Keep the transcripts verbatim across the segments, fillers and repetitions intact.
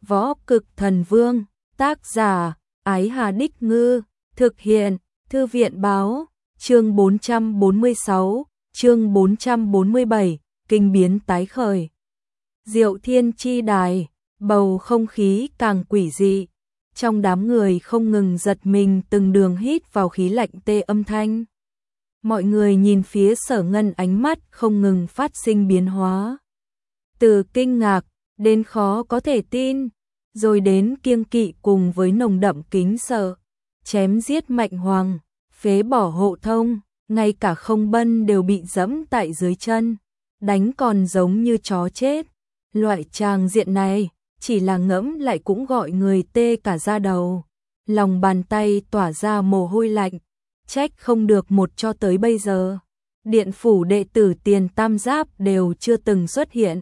Võ Cực Thần Vương, tác giả, Ái Hà Đích Ngư, thực hiện, Thư viện Báo, chương bốn trăm bốn mươi sáu, chương bốn trăm bốn mươi bảy, kinh biến tái khởi. Diệu Thiên Chi Đài, bầu không khí càng quỷ dị, trong đám người không ngừng giật mình từng đường hít vào khí lạnh tê âm thanh. Mọi người nhìn phía Sở Ngân, ánh mắt không ngừng phát sinh biến hóa. Từ kinh ngạc, đến khó có thể tin, rồi đến kiêng kỵ cùng với nồng đậm kính sợ. Chém giết Mạnh Hoàng, phế bỏ Hộ Thông, ngay cả Không Bân đều bị dẫm tại dưới chân, đánh còn giống như chó chết. Loại tràng diện này, chỉ là ngẫm lại cũng gọi người tê cả da đầu. Lòng bàn tay tỏa ra mồ hôi lạnh, trách không được một cho tới bây giờ. Điện phủ đệ tử Tiền Tam Giáp đều chưa từng xuất hiện.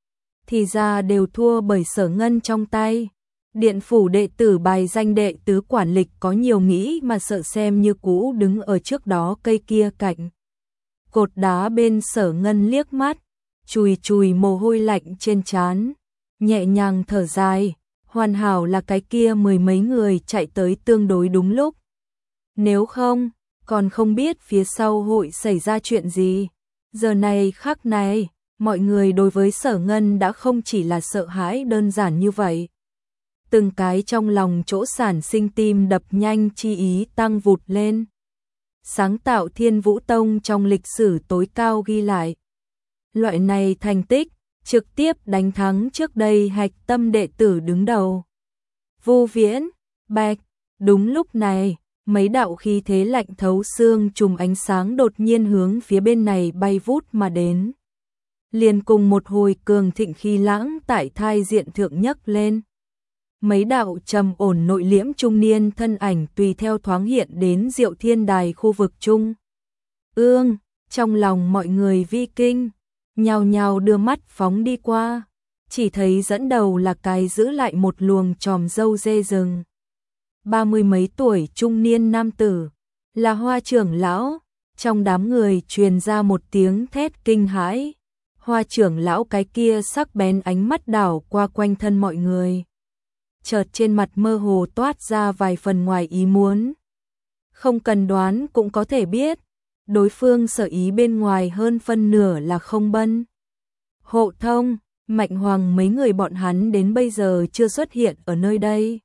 Thì ra đều thua bởi Sở Ngân trong tay. Điện phủ đệ tử bài danh đệ tứ quản lịch có nhiều nghĩ mà sợ xem như cũ đứng ở trước đó cây kia cạnh cột đá bên Sở Ngân liếc mắt, chùi chùi mồ hôi lạnh trên trán, nhẹ nhàng thở dài, hoàn hảo là cái kia mười mấy người chạy tới tương đối đúng lúc. Nếu không, còn không biết phía sau hội xảy ra chuyện gì. Giờ này khắc này, mọi người đối với Sở Ngân đã không chỉ là sợ hãi đơn giản như vậy. Từng cái trong lòng chỗ sản sinh tim đập nhanh chi ý tăng vụt lên. Sáng tạo Thiên Vũ Tông trong lịch sử tối cao ghi lại. Loại này thành tích, trực tiếp đánh thắng trước đây hạch tâm đệ tử đứng đầu. Vu Viễn, Bạch, đúng lúc này, mấy đạo khí thế lạnh thấu xương chùm ánh sáng đột nhiên hướng phía bên này bay vút mà đến. Liền cùng một hồi cường thịnh khí lãng tại thai diện thượng nhấc lên. Mấy đạo trầm ổn nội liễm trung niên thân ảnh tùy theo thoáng hiện đến Diệu Thiên Đài khu vực trung ương, trong lòng mọi người vi kinh, nhao nhao đưa mắt phóng đi qua, chỉ thấy dẫn đầu là cái giữ lại một luồng tròm râu dê rừng. Ba mươi mấy tuổi trung niên nam tử, là Hoa trưởng lão, trong đám người truyền ra một tiếng thét kinh hãi. Hoa trưởng lão cái kia sắc bén ánh mắt đảo qua quanh thân mọi người. Chợt trên mặt mơ hồ toát ra vài phần ngoài ý muốn. Không cần đoán cũng có thể biết, đối phương sở ý bên ngoài hơn phân nửa là Không Bân, Hộ Thông, Mạnh Hoàng, mấy người bọn hắn đến bây giờ chưa xuất hiện ở nơi đây.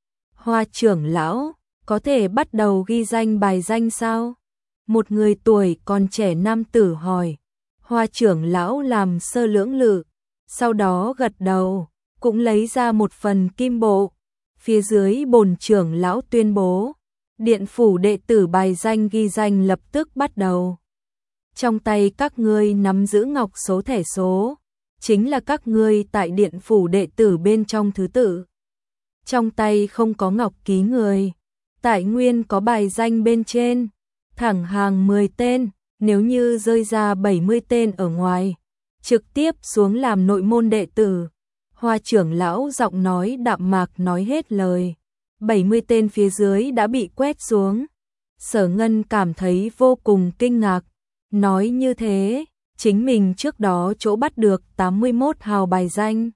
Hoa trưởng lão, có thể bắt đầu ghi danh bài danh sao? Một người tuổi còn trẻ nam tử hỏi. Hoa trưởng lão làm sơ lưỡng lự, sau đó gật đầu, cũng lấy ra một phần kim bộ. Phía dưới bổn trưởng lão tuyên bố, điện phủ đệ tử bài danh ghi danh lập tức bắt đầu. Trong tay các ngươi nắm giữ ngọc số thẻ số, chính là các ngươi tại điện phủ đệ tử bên trong thứ tự. Trong tay không có ngọc ký người, tại nguyên có bài danh bên trên, thẳng hàng mười tên, nếu như rơi ra bảy mươi tên ở ngoài, trực tiếp xuống làm nội môn đệ tử. Hoa trưởng lão giọng nói đạm mạc nói hết lời, bảy mươi tên phía dưới đã bị quét xuống. Sở Ngân cảm thấy vô cùng kinh ngạc, nói như thế, chính mình trước đó chỗ bắt được tám mươi mốt hào bài danh.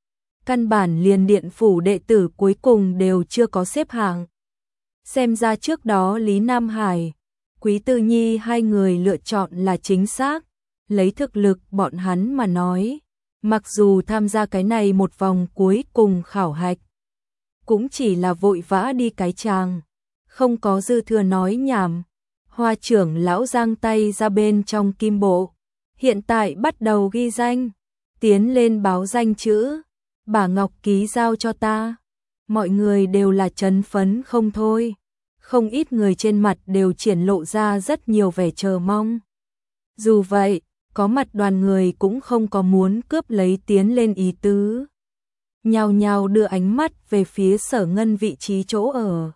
Căn bản liền điện phủ đệ tử cuối cùng đều chưa có xếp hạng. Xem ra trước đó Lý Nam Hải, Quý Tư Nhi hai người lựa chọn là chính xác, lấy thực lực bọn hắn mà nói. Mặc dù tham gia cái này một vòng cuối cùng khảo hạch, cũng chỉ là vội vã đi cái chàng, không có dư thừa nói nhảm. Hoa trưởng lão giang tay ra bên trong kim bộ, hiện tại bắt đầu ghi danh, tiến lên báo danh chữ, bà ngọc ký giao cho ta. Mọi người đều là chấn phấn không thôi, không ít người trên mặt đều triển lộ ra rất nhiều vẻ chờ mong. Dù vậy, có mặt đoàn người cũng không có muốn cướp lấy tiến lên ý tứ. Nhao nhao đưa ánh mắt về phía Sở Ngân vị trí chỗ ở.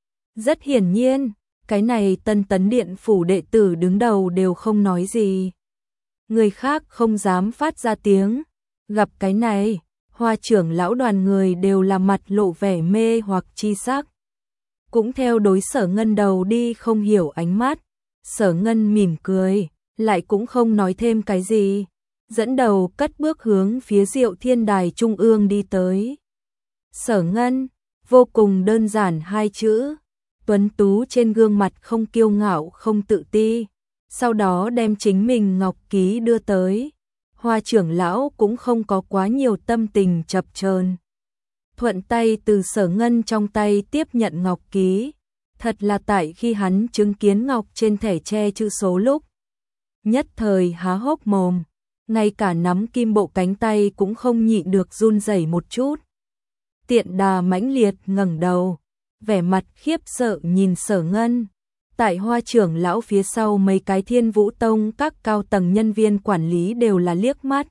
Rất hiển nhiên, cái này Tân Tấn điện phủ đệ tử đứng đầu đều không nói gì. Người khác không dám phát ra tiếng. Gặp cái này, Hoa trưởng lão đoàn người đều là mặt lộ vẻ mê hoặc chi sắc. Cũng theo đối Sở Ngân đầu đi không hiểu ánh mắt. Sở Ngân mỉm cười, lại cũng không nói thêm cái gì, dẫn đầu cất bước hướng phía Diệu Thiên Đài trung ương đi tới. Sở Ngân, vô cùng đơn giản hai chữ. Tuấn tú trên gương mặt không kiêu ngạo không tự ti, sau đó đem chính mình ngọc ký đưa tới. Hoa trưởng lão cũng không có quá nhiều tâm tình chập chờn, thuận tay từ Sở Ngân trong tay tiếp nhận ngọc ký. Thật là tại khi hắn chứng kiến ngọc trên thẻ che chữ số lúc, nhất thời há hốc mồm, ngay cả nắm kim bộ cánh tay cũng không nhịn được run rẩy một chút. Tiện Đà mãnh liệt ngẩng đầu, vẻ mặt khiếp sợ nhìn Sở Ngân. Tại Hoa trưởng lão phía sau mấy cái Thiên Vũ Tông các cao tầng nhân viên quản lý đều là liếc mắt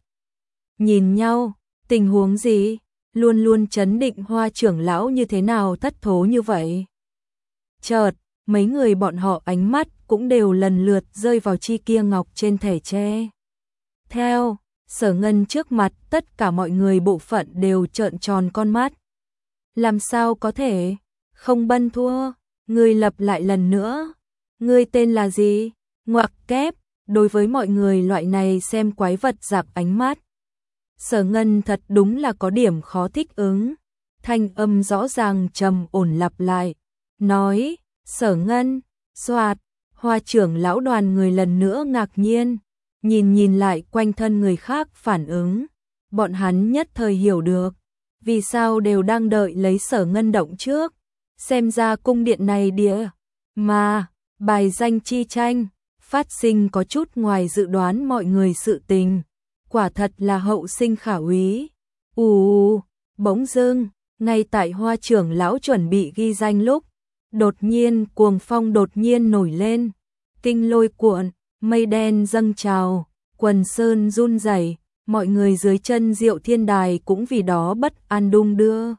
nhìn nhau, tình huống gì? Luôn luôn trấn định Hoa trưởng lão như thế nào thất thố như vậy? Chợt, mấy người bọn họ ánh mắt cũng đều lần lượt rơi vào chi kia ngọc trên thẻ tre. Theo, Sở Ngân trước mặt tất cả mọi người bộ phận đều trợn tròn con mắt. Làm sao có thể? Không bân thua, ngươi lập lại lần nữa. Ngươi tên là gì? Ngoặc kép, đối với mọi người loại này xem quái vật dạc ánh mắt. Sở Ngân thật đúng là có điểm khó thích ứng. Thanh âm rõ ràng trầm ổn lặp lại. Nói, Sở Ngân, soạt, Hoa trưởng lão đoàn người lần nữa ngạc nhiên. Nhìn nhìn lại quanh thân người khác phản ứng. Bọn hắn nhất thời hiểu được. Vì sao đều đang đợi lấy Sở Ngân động trước. Xem ra cung điện này địa. Mà, bài danh chi tranh, phát sinh có chút ngoài dự đoán mọi người sự tình. Quả thật là hậu sinh khả úy. Ù, bỗng dưng, ngay tại Hoa trưởng lão chuẩn bị ghi danh lúc, đột nhiên cuồng phong đột nhiên nổi lên, kinh lôi cuộn, mây đen dâng trào, quần sơn run rẩy, mọi người dưới chân Diệu Thiên Đài cũng vì đó bất an đung đưa.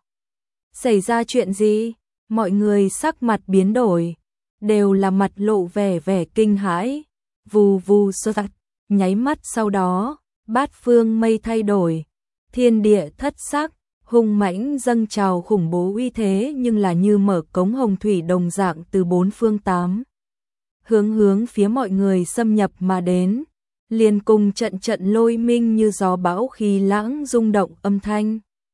Xảy ra chuyện gì? Mọi người sắc mặt biến đổi, đều là mặt lộ vẻ vẻ kinh hãi. Vù vù sơ tạch, nháy mắt sau đó, bát phương mây thay đổi, thiên địa thất sắc, hung mãnh dâng trào khủng bố uy thế nhưng là như mở cống hồng thủy đồng dạng từ bốn phương tám hướng hướng phía mọi người xâm nhập mà đến, liền cùng trận trận lôi minh như gió bão khí lãng rung động âm thanh.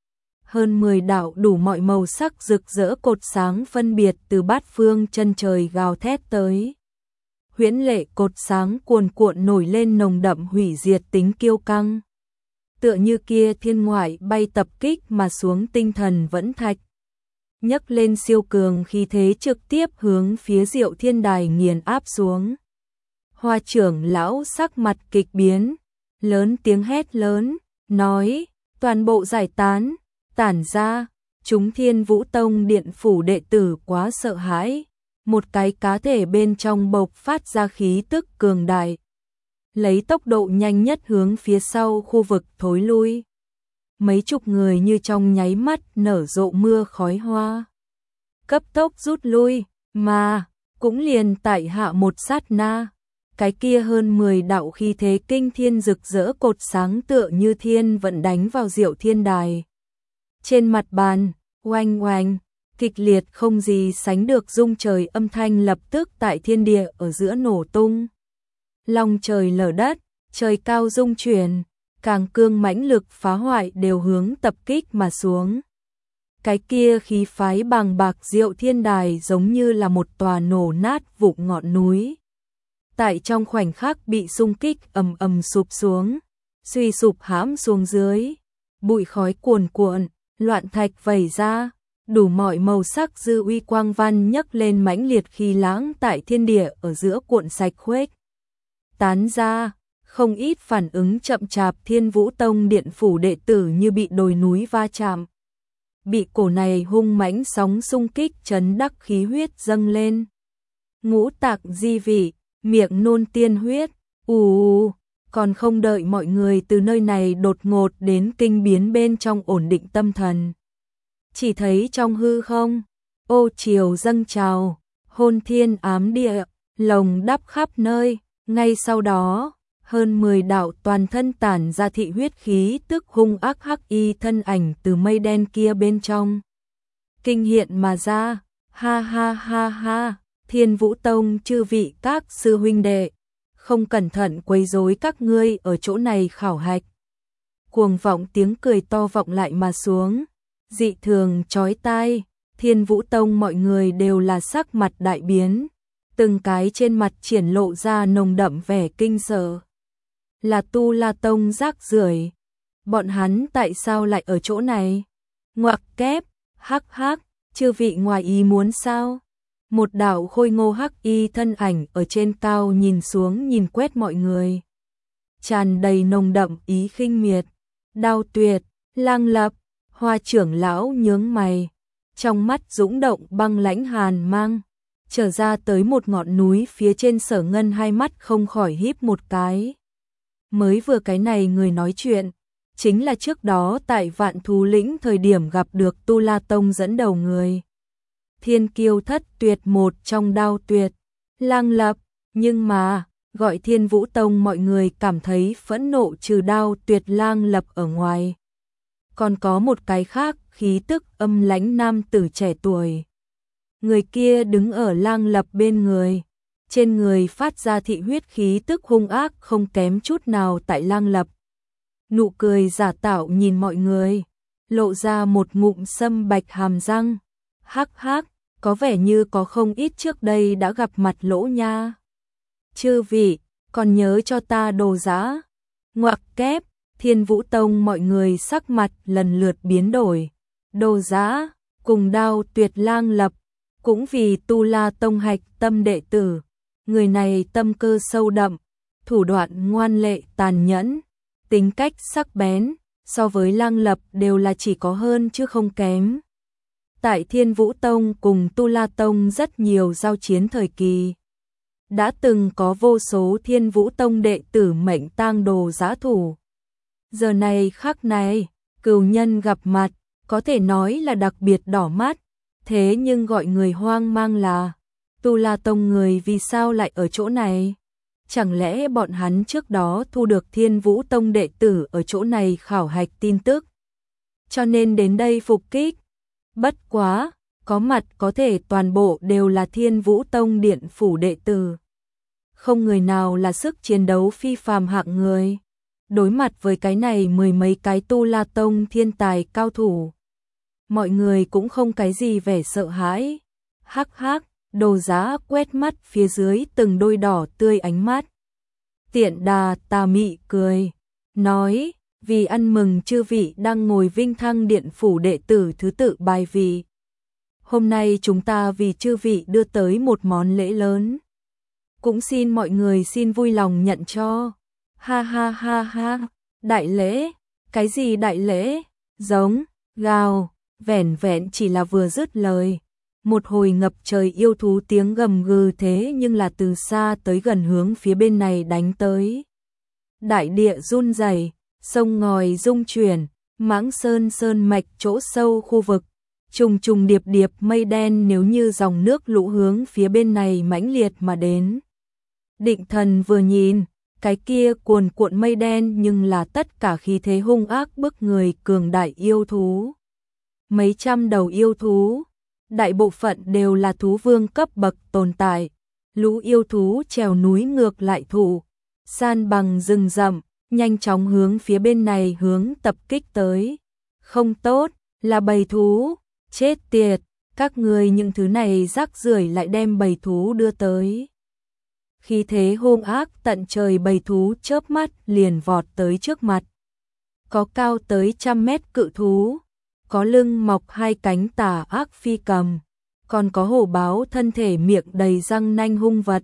Hơn mười đạo đủ mọi màu sắc rực rỡ cột sáng phân biệt từ bát phương chân trời gào thét tới. Huyễn lệ cột sáng cuồn cuộn nổi lên nồng đậm hủy diệt tính kiêu căng. Tựa như kia thiên ngoại bay tập kích mà xuống tinh thần vẫn thạch. Nhấc lên siêu cường khí thế trực tiếp hướng phía Diệu Thiên Đài nghiền áp xuống. Hoa trưởng lão sắc mặt kịch biến, lớn tiếng hét lớn, nói, toàn bộ giải tán, tản ra, chúng Thiên Vũ Tông điện phủ đệ tử quá sợ hãi. Một cái cá thể bên trong bộc phát ra khí tức cường đại, lấy tốc độ nhanh nhất hướng phía sau khu vực thối lui. Mấy chục người như trong nháy mắt nở rộ mưa khói hoa, cấp tốc rút lui, mà cũng liền tại hạ một sát na, cái kia hơn mười đạo khí thế kinh thiên rực rỡ cột sáng tựa như thiên vận đánh vào Diệu Thiên Đài. Trên mặt bàn, oanh oanh, kịch liệt không gì sánh được rung trời âm thanh lập tức tại thiên địa ở giữa nổ tung. Long trời lở đất, trời cao rung chuyển, càng cương mãnh lực phá hoại đều hướng tập kích mà xuống. Cái kia khí phái bàng bạc Diệu Thiên Đài giống như là một tòa nổ nát vụn ngọn núi. Tại trong khoảnh khắc bị xung kích ầm ầm sụp xuống, suy sụp hãm xuống dưới, bụi khói cuồn cuộn, loạn thạch vẩy ra. Đủ mọi màu sắc dư uy quang văn nhấc lên mãnh liệt khí lãng tại thiên địa ở giữa cuộn sạch khuếch tán ra, không ít phản ứng chậm chạp Thiên Vũ Tông điện phủ đệ tử như bị đồi núi va chạm. Bị cổ này hung mãnh sóng xung kích chấn đắc khí huyết dâng lên. Ngũ tạng di vị, miệng nôn tiên huyết, ù, còn không đợi mọi người từ nơi này đột ngột đến kinh biến bên trong ổn định tâm thần. Chỉ thấy trong hư không, ô chiều dâng trào, hôn thiên ám địa, lồng đắp khắp nơi, ngay sau đó, hơn mười đạo toàn thân tản ra thị huyết khí tức hung ác hắc y thân ảnh từ mây đen kia bên trong. Kinh hiện mà ra, ha ha ha ha, Thiên Vũ Tông chư vị các sư huynh đệ, không cẩn thận quấy rối các ngươi ở chỗ này khảo hạch. Cuồng vọng tiếng cười to vọng lại mà xuống. dị thường chói tai. Thiên Vũ Tông mọi người đều là sắc mặt đại biến, từng cái trên mặt triển lộ ra nồng đậm vẻ kinh sợ. Là Tu La Tông rác rưởi, bọn hắn tại sao lại ở chỗ này? Ngoặc kép, hắc hắc, chư vị ngoài ý muốn sao? Một đạo khôi ngô hắc y thân ảnh ở trên cao nhìn xuống nhìn quét mọi người, tràn đầy nồng đậm ý khinh miệt. Đao Tuyệt, Lang Lập, Hoa trưởng lão nhướng mày, trong mắt dũng động băng lãnh hàn mang, trở ra tới một ngọn núi phía trên. Sở Ngân hai mắt không khỏi híp một cái. Mới vừa cái này người nói chuyện, chính là trước đó tại Vạn Thú Lĩnh thời điểm gặp được Tu La Tông dẫn đầu người. Thiên Kiêu thất tuyệt một trong Đao Tuyệt, Lang Lập, nhưng mà, gọi Thiên Vũ Tông mọi người cảm thấy phẫn nộ trừ Đao Tuyệt Lang Lập ở ngoài. Còn có một cái khác, khí tức âm lãnh nam tử trẻ tuổi. Người kia đứng ở Lang Lập bên người, trên người phát ra thị huyết khí tức hung ác không kém chút nào tại Lang Lập. Nụ cười giả tạo nhìn mọi người, lộ ra một ngụm sâm bạch hàm răng. Hắc hắc, có vẻ như có không ít trước đây đã gặp mặt lỗ nha. Chư vị, còn nhớ cho ta đồ giá. Ngoặc kép, Thiên Vũ Tông mọi người sắc mặt lần lượt biến đổi. Đồ giá, cùng Đao Tuyệt Lang Lập, cũng vì Tu La Tông hạch tâm đệ tử. Người này tâm cơ sâu đậm, thủ đoạn ngoan lệ tàn nhẫn, tính cách sắc bén, so với Lang Lập đều là chỉ có hơn chứ không kém. Tại Thiên Vũ Tông cùng Tu La Tông rất nhiều giao chiến thời kỳ, đã từng có vô số Thiên Vũ Tông đệ tử mệnh tang đồ giá thủ. Giờ này khắc này, cừu nhân gặp mặt, có thể nói là đặc biệt đỏ mắt, thế nhưng gọi người hoang mang là Tu La Tông người vì sao lại ở chỗ này? Chẳng lẽ bọn hắn trước đó thu được Thiên Vũ Tông đệ tử ở chỗ này khảo hạch tin tức, cho nên đến đây phục kích? Bất quá, có mặt có thể toàn bộ đều là Thiên Vũ Tông điện phủ đệ tử. Không người nào là sức chiến đấu phi phàm hạng người. Đối mặt với cái này mười mấy cái Tu La Tông thiên tài cao thủ, mọi người cũng không cái gì vẻ sợ hãi. Hắc hắc, đồ giá quét mắt phía dưới từng đôi đỏ tươi ánh mắt. Tiện Đà tà mị cười, nói, vì ăn mừng chư vị đang ngồi vinh thăng điện phủ đệ tử thứ tự bài vị. Hôm nay chúng ta vì chư vị đưa tới một món lễ lớn. Cũng xin mọi người xin vui lòng nhận cho. Ha ha ha ha, đại lễ, cái gì đại lễ? Giống, gào, vẻn vẹn chỉ là vừa dứt lời. Một hồi ngập trời yêu thú tiếng gầm gừ thế nhưng là từ xa tới gần hướng phía bên này đánh tới. Đại địa run rẩy, sông ngòi rung chuyển, Mãng Sơn sơn mạch chỗ sâu khu vực, trùng trùng điệp điệp mây đen nếu như dòng nước lũ hướng phía bên này mãnh liệt mà đến. Định Thần vừa nhìn, cái kia cuồn cuộn mây đen nhưng là tất cả khí thế hung ác bức người cường đại yêu thú. Mấy trăm đầu yêu thú, đại bộ phận đều là thú vương cấp bậc tồn tại. Lũ yêu thú trèo núi ngược lại thủ, san bằng rừng rậm, nhanh chóng hướng phía bên này hướng tập kích tới. Không tốt, là bầy thú, chết tiệt, các người những thứ này rác rưởi lại đem bầy thú đưa tới. Khi thế hung ác tận trời bầy thú chớp mắt liền vọt tới trước mặt. Có cao tới trăm mét cự thú, có lưng mọc hai cánh tà ác phi cầm, còn có hổ báo thân thể miệng đầy răng nanh hung vật.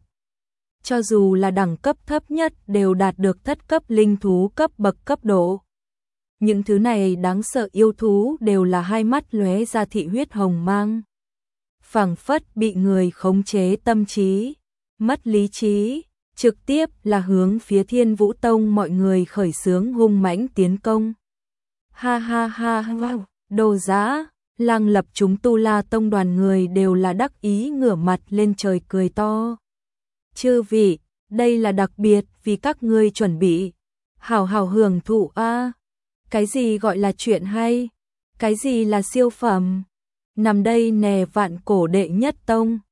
Cho dù là đẳng cấp thấp nhất đều đạt được thất cấp linh thú cấp bậc cấp độ. Những thứ này đáng sợ yêu thú đều là hai mắt lóe ra thị huyết hồng mang. Phảng phất bị người khống chế tâm trí, mất lý trí, trực tiếp là hướng phía Thiên Vũ Tông mọi người khởi xướng hung mãnh tiến công. Ha ha ha ha, đồ giá, Lang Lập chúng Tu La Tông đoàn người đều là đắc ý ngửa mặt lên trời cười to. Chư vị, đây là đặc biệt vì các ngươi chuẩn bị. Hảo hảo hưởng thụ a. Cái gì gọi là chuyện hay? Cái gì là siêu phẩm? Nằm đây nè vạn cổ đệ nhất tông.